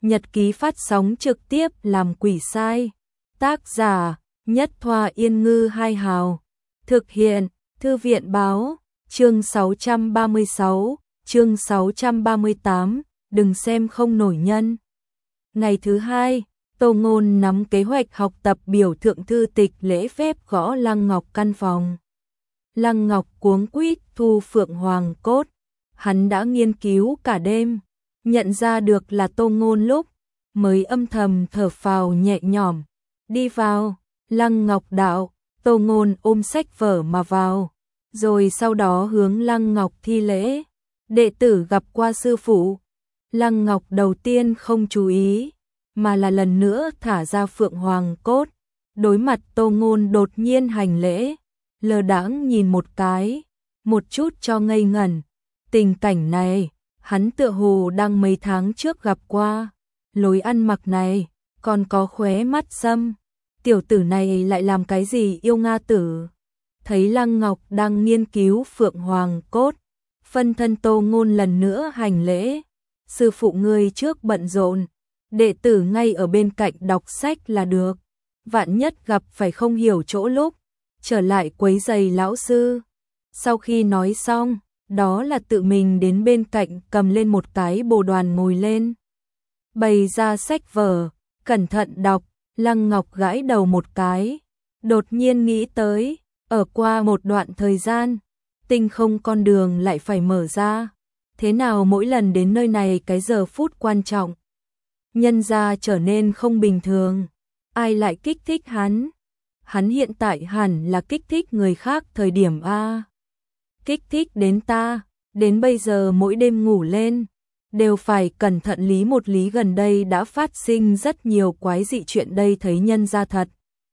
Nhật ký phát sóng trực tiếp làm quỷ sai. Tác giả Nhất Thoa Yên Ngư Hai Hào. Thực hiện Thư viện Báo. Chương 636, chương 638, đừng xem không nổi nhân. Ngày thứ hai, Tô Ngôn nắm kế hoạch học tập biểu thượng thư tịch lễ phép gõ Lăng Ngọc căn phòng. Lăng Ngọc cuống quýt thu phượng hoàng cốt. Hắn đã nghiên cứu cả đêm, nhận ra được là Tô Ngôn lúc mới âm thầm thở phào nhẹ nhõm. Đi vào, Lăng Ngọc đạo. Tô Ngôn ôm sách vở mà vào, rồi sau đó hướng Lăng Ngọc thi lễ. Đệ tử gặp qua sư phụ. Lăng Ngọc đầu tiên không chú ý, mà là lần nữa thả ra phượng hoàng cốt. Đối mặt Tô Ngôn đột nhiên hành lễ, lơ đãng nhìn một cái, một chút cho ngây ngẩn. Tình cảnh này, hắn tựa hồ đang mấy tháng trước gặp qua. Lối ăn mặc này, còn có khóe mắt sâm. Tiểu tử này lại làm cái gì yêu Nga tử? Thấy Lăng Ngọc đang nghiên cứu phượng hoàng cốt, phân thân Tô Ngôn lần nữa hành lễ. Sư phụ ngươi trước bận rộn, đệ tử ngay ở bên cạnh đọc sách là được. Vạn nhất gặp phải không hiểu chỗ lúc, trở lại quấy giày lão sư. Sau khi nói xong, đó là tự mình đến bên cạnh cầm lên một cái bồ đoàn ngồi lên. Bày ra sách vở, cẩn thận đọc. Lăng Ngọc gãi đầu một cái, đột nhiên nghĩ tới, ở qua một đoạn thời gian, tinh không con đường lại phải mở ra. Thế nào mỗi lần đến nơi này cái giờ phút quan trọng, nhân ra trở nên không bình thường, ai lại kích thích hắn? Hắn hiện tại hẳn là kích thích người khác thời điểm A. Kích thích đến ta, đến bây giờ mỗi đêm ngủ lên, đều phải cẩn thận lý một lý, gần đây đã phát sinh rất nhiều quái dị chuyện đây thấy nhân ra thật.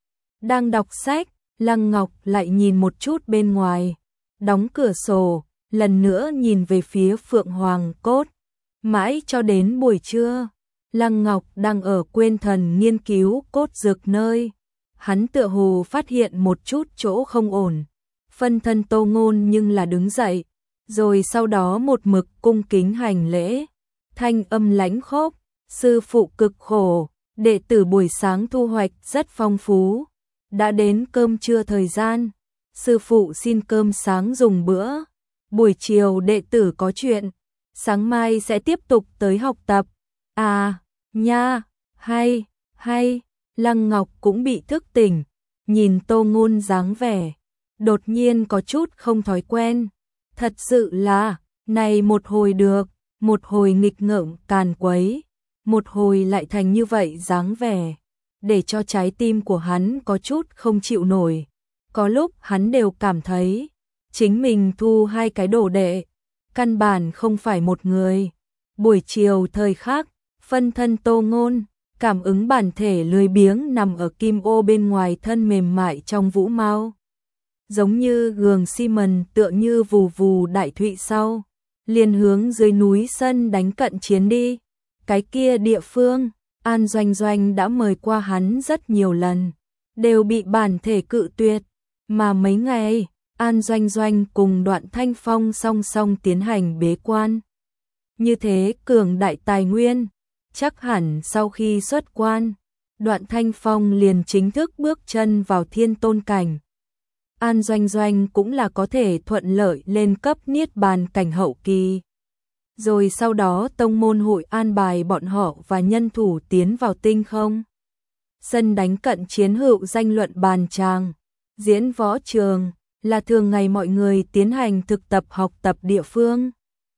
Đang đọc sách, Lăng Ngọc lại nhìn một chút bên ngoài, đóng cửa sổ, lần nữa nhìn về phía phượng hoàng cốt. Mãi cho đến buổi trưa, Lăng Ngọc đang ở quên thần nghiên cứu cốt dược nơi. Hắn tựa hồ phát hiện một chút chỗ không ổn. Phân thân Tô Ngôn nhưng là đứng dậy, rồi sau đó một mực cung kính hành lễ. Thanh âm lãnh khốc, sư phụ cực khổ, đệ tử buổi sáng thu hoạch rất phong phú. Đã đến cơm trưa thời gian, sư phụ xin cơm sáng dùng bữa. Buổi chiều đệ tử có chuyện, sáng mai sẽ tiếp tục tới học tập. À, nha, hay, Lăng Ngọc cũng bị thức tỉnh, nhìn Tô Ngôn dáng vẻ, đột nhiên có chút không thói quen. Thật sự là, này một hồi được, một hồi nghịch ngợm càn quấy, một hồi lại thành như vậy dáng vẻ, để cho trái tim của hắn có chút không chịu nổi. Có lúc hắn đều cảm thấy, chính mình thu hai cái đồ đệ, căn bản không phải một người. Buổi chiều thời khắc, phân thân Tô Ngôn, cảm ứng bản thể lười biếng nằm ở kim ô bên ngoài thân mềm mại trong vũ mau. Giống như gường xi mần tựa như vù vù đại thụy sau, liền hướng dưới núi sân đánh cận chiến đi. Cái kia địa phương, An Doanh Doanh đã mời qua hắn rất nhiều lần, đều bị bản thể cự tuyệt, mà mấy ngày, An Doanh Doanh cùng Đoạn Thanh Phong song song tiến hành bế quan. Như thế cường đại tài nguyên, chắc hẳn sau khi xuất quan, Đoạn Thanh Phong liền chính thức bước chân vào thiên tôn cảnh. An Doanh Doanh cũng là có thể thuận lợi lên cấp niết bàn cảnh hậu kỳ. Rồi sau đó tông môn hội an bài bọn họ và nhân thủ tiến vào tinh không. Sân đánh cận chiến hữu danh luận bàn tràng, diễn võ trường, là thường ngày mọi người tiến hành thực tập học tập địa phương.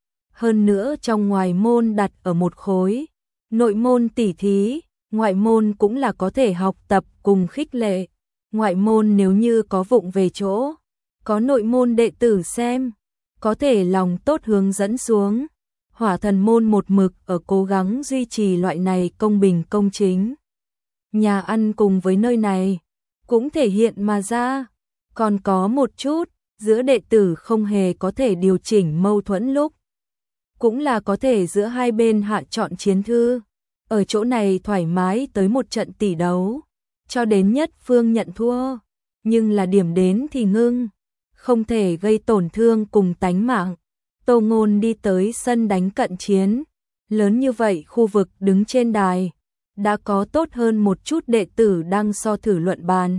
Hơn nữa trong ngoài môn đặt ở một khối, nội môn tỉ thí, ngoại môn cũng là có thể học tập cùng khích lệ. Ngoại môn nếu như có vụng về chỗ, có nội môn đệ tử xem, có thể lòng tốt hướng dẫn xuống. Hỏa thần môn một mực ở cố gắng duy trì loại này công bình công chính. Nhà ăn cùng với nơi này, cũng thể hiện mà ra. Còn có một chút, giữa đệ tử không hề có thể điều chỉnh mâu thuẫn lúc. Cũng là có thể giữa hai bên hạ chọn chiến thư. Ở chỗ này thoải mái tới một trận tỷ đấu. Cho đến nhất phương nhận thua, nhưng là điểm đến thì ngưng, không thể gây tổn thương cùng tánh mạng. Tô Ngôn đi tới sân đánh cận chiến, Lớn như vậy khu vực đứng trên đài, đã có tốt hơn một chút đệ tử đang so thử luận bàn.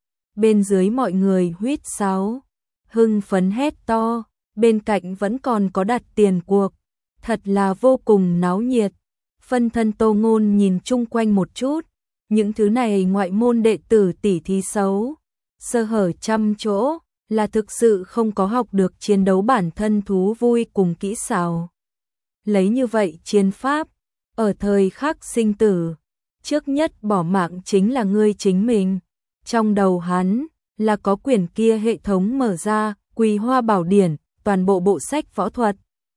Bên dưới mọi người huýt sáo, hưng phấn hét to, bên cạnh vẫn còn có đặt tiền cuộc, thật là vô cùng náo nhiệt. Phân thân Tô Ngôn nhìn chung quanh một chút, những thứ này ngoại môn đệ tử tỉ thí xấu, sơ hở trăm chỗ, là thực sự không có học được chiến đấu bản thân thú vui cùng kỹ xảo. Lấy như vậy chiến pháp, ở thời khắc sinh tử, trước nhất bỏ mạng chính là ngươi chính mình. Trong đầu hắn là có quyển kia hệ thống mở ra, Quỳ Hoa Bảo Điển, toàn bộ bộ sách võ thuật.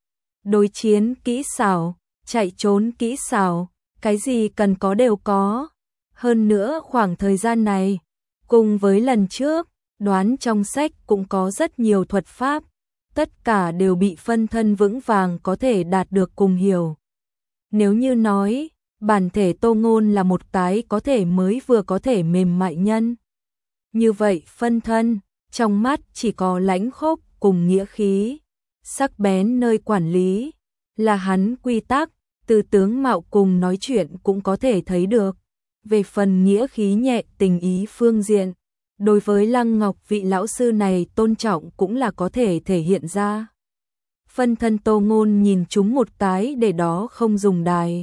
Đối chiến kỹ xảo, chạy trốn kỹ xảo, cái gì cần có đều có. Hơn nữa khoảng thời gian này, cùng với lần trước, đoán trong sách cũng có rất nhiều thuật pháp, tất cả đều bị phân thân vững vàng có thể đạt được cùng hiểu. Nếu như nói, bản thể Tô Ngôn là một cái có thể mới vừa có thể mềm mại nhân. Như vậy phân thân, trong mắt chỉ có lãnh khốc cùng nghĩa khí, sắc bén nơi quản lý, là hắn quy tắc, từ tướng mạo cùng nói chuyện cũng có thể thấy được. Về phần nghĩa khí nhẹ tình ý phương diện, đối với Lăng Ngọc vị lão sư này tôn trọng cũng là có thể thể hiện ra. Phân thân Tô Ngôn nhìn chúng một cái để đó không dùng đài,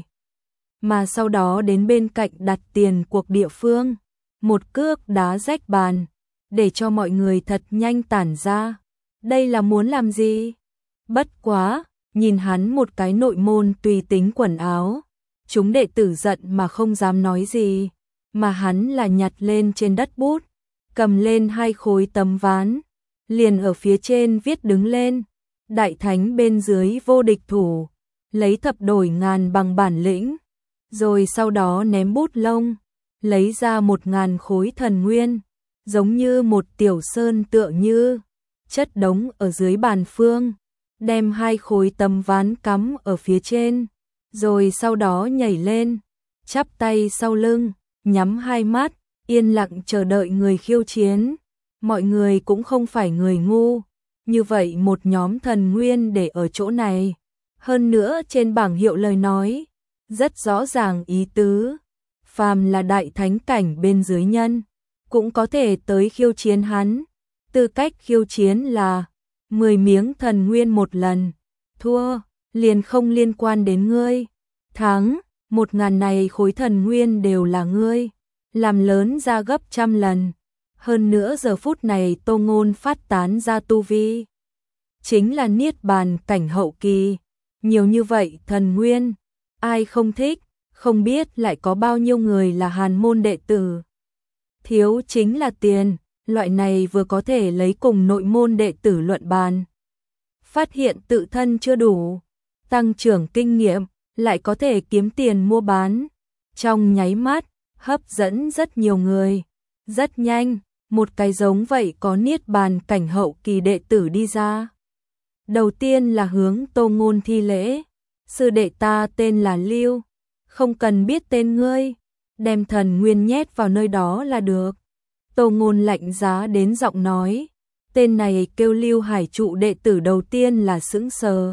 mà sau đó đến bên cạnh đặt tiền cuộc địa phương, một cước đá rách bàn, để cho mọi người thật nhanh tản ra. Đây là muốn làm gì? Bất quá, nhìn hắn một cái nội môn tùy tính quần áo, chúng đệ tử giận mà không dám nói gì, mà hắn là nhặt lên trên đất bút, cầm lên 2 khối tấm ván, liền ở phía trên viết đứng lên, đại thánh bên dưới vô địch thủ, lấy thập đổi ngàn bằng bản lĩnh, rồi sau đó ném bút lông, lấy ra 1000 khối thần nguyên, giống như một tiểu sơn tựa như, chất đống ở dưới bàn phương, đem 2 khối tấm ván cắm ở phía trên, rồi sau đó nhảy lên, chắp tay sau lưng, nhắm 2 mắt, yên lặng chờ đợi người khiêu chiến. Mọi người cũng không phải người ngu, như vậy một nhóm thần nguyên để ở chỗ này. Hơn nữa trên bảng hiệu lời nói, rất rõ ràng ý tứ, phàm là đại thánh cảnh bên dưới nhân, cũng có thể tới khiêu chiến hắn. Tư cách khiêu chiến là 10 miếng thần nguyên một lần, thua, liền không liên quan đến ngươi, thắng, 1000 này khối thần nguyên đều là ngươi, làm lớn ra gấp 100 lần. Hơn nữa giờ phút này Tô Ngôn phát tán ra tu vi, chính là niết bàn cảnh hậu kỳ, nhiều như vậy thần nguyên, ai không thích, không biết lại có bao nhiêu người là hàn môn đệ tử. Thiếu chính là tiền, loại này vừa có thể lấy cùng nội môn đệ tử luận bàn, phát hiện tự thân chưa đủ, tăng trưởng kinh nghiệm, lại có thể kiếm tiền mua bán, trong nháy mắt, hấp dẫn rất nhiều người, rất nhanh. Một cái giống vậy có niết bàn cảnh hậu kỳ đệ tử đi ra. Đầu tiên là hướng Tô Ngôn thi lễ, sư đệ ta tên là Lưu, không cần biết tên ngươi, đem thần nguyên nhét vào nơi đó là được. Tô Ngôn lạnh giá đến giọng nói, tên này kêu Lưu Hải trụ đệ tử đầu tiên là sững sờ.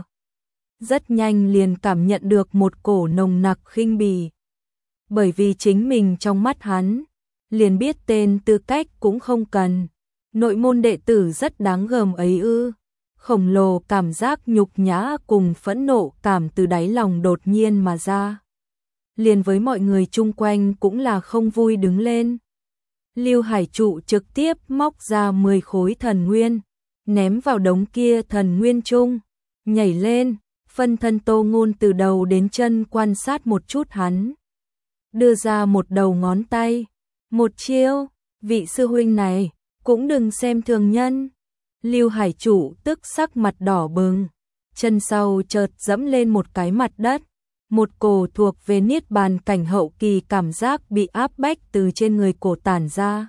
Rất nhanh liền cảm nhận được một cổ nồng nặc khinh bỉ. Bởi vì chính mình trong mắt hắn, liền biết tên tư cách cũng không cần. Nội môn đệ tử rất đáng gờm ấy ư. Khổng lồ cảm giác nhục nhã cùng phẫn nộ cảm từ đáy lòng đột nhiên mà ra. Liền với mọi người chung quanh cũng là không vui đứng lên. Lưu Hải trụ trực tiếp móc ra 10 khối thần nguyên, ném vào đống kia thần nguyên chung, nhảy lên, phân thân Tô Ngôn từ đầu đến chân quan sát một chút hắn. Đưa ra một đầu ngón tay. Một chiêu, vị sư huynh này, cũng đừng xem thường nhân. Lưu Hải chủ tức sắc mặt đỏ bừng, chân sau chợt dẫm lên một cái mặt đất, một cổ thuộc về niết bàn cảnh hậu kỳ cảm giác bị áp bách từ trên người cổ tản ra.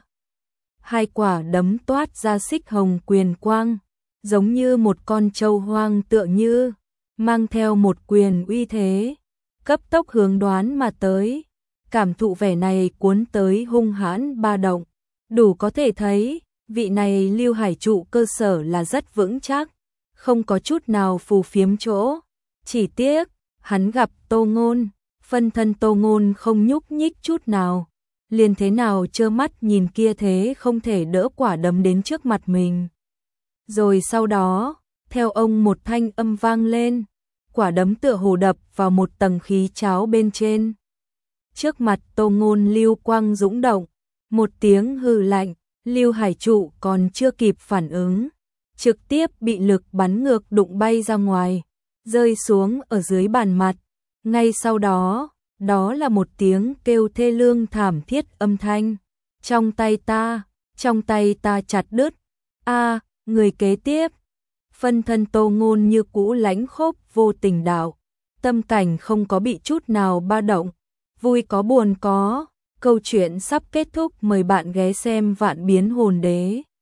2 quả đấm toát ra xích hồng quyền quang, giống như một con trâu hoang tựa như, mang theo một quyền uy thế, cấp tốc hướng đoán mà tới. Cảm thụ vẻ này cuốn tới hung hãn ba động, đủ có thể thấy, vị này Lưu Hải trụ cơ sở là rất vững chắc, không có chút nào phù phiếm chỗ. Chỉ tiếc, hắn gặp Tô Ngôn, phân thân Tô Ngôn không nhúc nhích chút nào, liền thế nào trơ mắt nhìn kia thế không thể đỡ quả đấm đến trước mặt mình. Rồi sau đó, theo ông một thanh âm vang lên, quả đấm tựa hồ đập vào một tầng khí cháo bên trên. Trước mặt Tô Ngôn lưu quang dũng động, một tiếng hừ lạnh, Lưu Hải Trụ còn chưa kịp phản ứng, trực tiếp bị lực bắn ngược đụng bay ra ngoài, rơi xuống ở dưới bàn mặt. Ngay sau đó, đó là một tiếng kêu thê lương thảm thiết âm thanh. Trong tay ta chặt đứt. A, người kế tiếp. Phân thân Tô Ngôn như cũ lãnh khốc vô tình đạo, tâm cảnh không có bị chút nào ba động, vui có buồn có. Câu chuyện sắp kết thúc, mời bạn ghé xem Vạn Biến Hồn Đế.